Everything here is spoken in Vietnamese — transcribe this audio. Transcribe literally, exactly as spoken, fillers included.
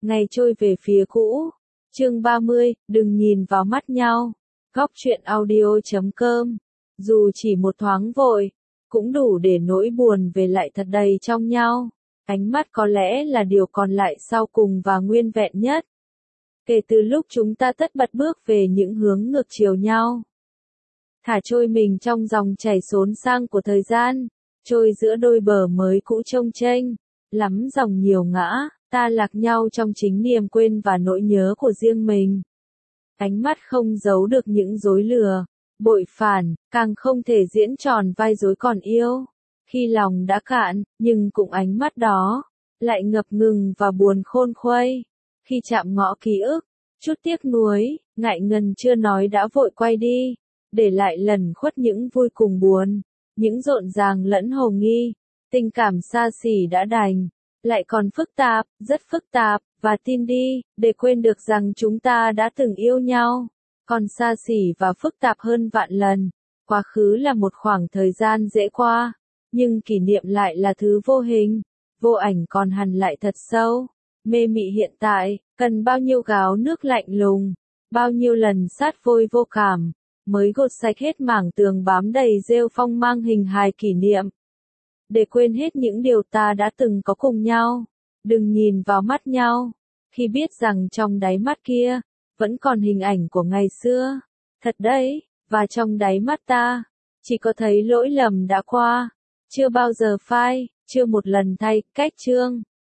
ngày trôi về phía cũ. Chương ba mươi, đừng nhìn vào mắt nhau. Góc truyện audio chấm com. Dù chỉ một thoáng vội, cũng đủ để nỗi buồn về lại thật đầy trong nhau. Ánh mắt có lẽ là điều còn lại sau cùng và nguyên vẹn nhất. Kể từ lúc chúng ta tất bật bước về những hướng ngược chiều nhau. Thả trôi mình trong dòng chảy xốn sang của thời gian, trôi giữa đôi bờ mới cũ chông chênh, lắm dòng nhiều ngã, ta lạc nhau trong chính niềm quên và nỗi nhớ của riêng mình. Ánh mắt không giấu được những dối lừa, bội phản, càng không thể diễn tròn vai dối còn yêu. Khi lòng đã cạn, nhưng cũng ánh mắt đó, lại ngập ngừng và buồn khôn khuây. Khi chạm ngõ ký ức, chút tiếc nuối, ngại ngần chưa nói đã vội quay đi, để lại lẩn khuất những vui cùng buồn, những rộn ràng lẫn hồ nghi. Tình cảm xa xỉ đã đành, lại còn phức tạp, rất phức tạp, và tin đi, để quên được rằng chúng ta đã từng yêu nhau. Còn xa xỉ và phức tạp hơn vạn lần, quá khứ là một khoảng thời gian dễ qua, nhưng kỷ niệm lại là thứ vô hình, vô ảnh còn hằn lại thật sâu. Mê mị hiện tại, cần bao nhiêu gáo nước lạnh lùng, bao nhiêu lần sát vôi vô cảm, mới gột sạch hết mảng tường bám đầy rêu phong mang hình hài kỷ niệm. Để quên hết những điều ta đã từng có cùng nhau, đừng nhìn vào mắt nhau, khi biết rằng trong đáy mắt kia, vẫn còn hình ảnh của ngày xưa. Thật đấy, và trong đáy mắt ta, chỉ có thấy lỗi lầm đã qua, chưa bao giờ phai, chưa một lần thay cách chương.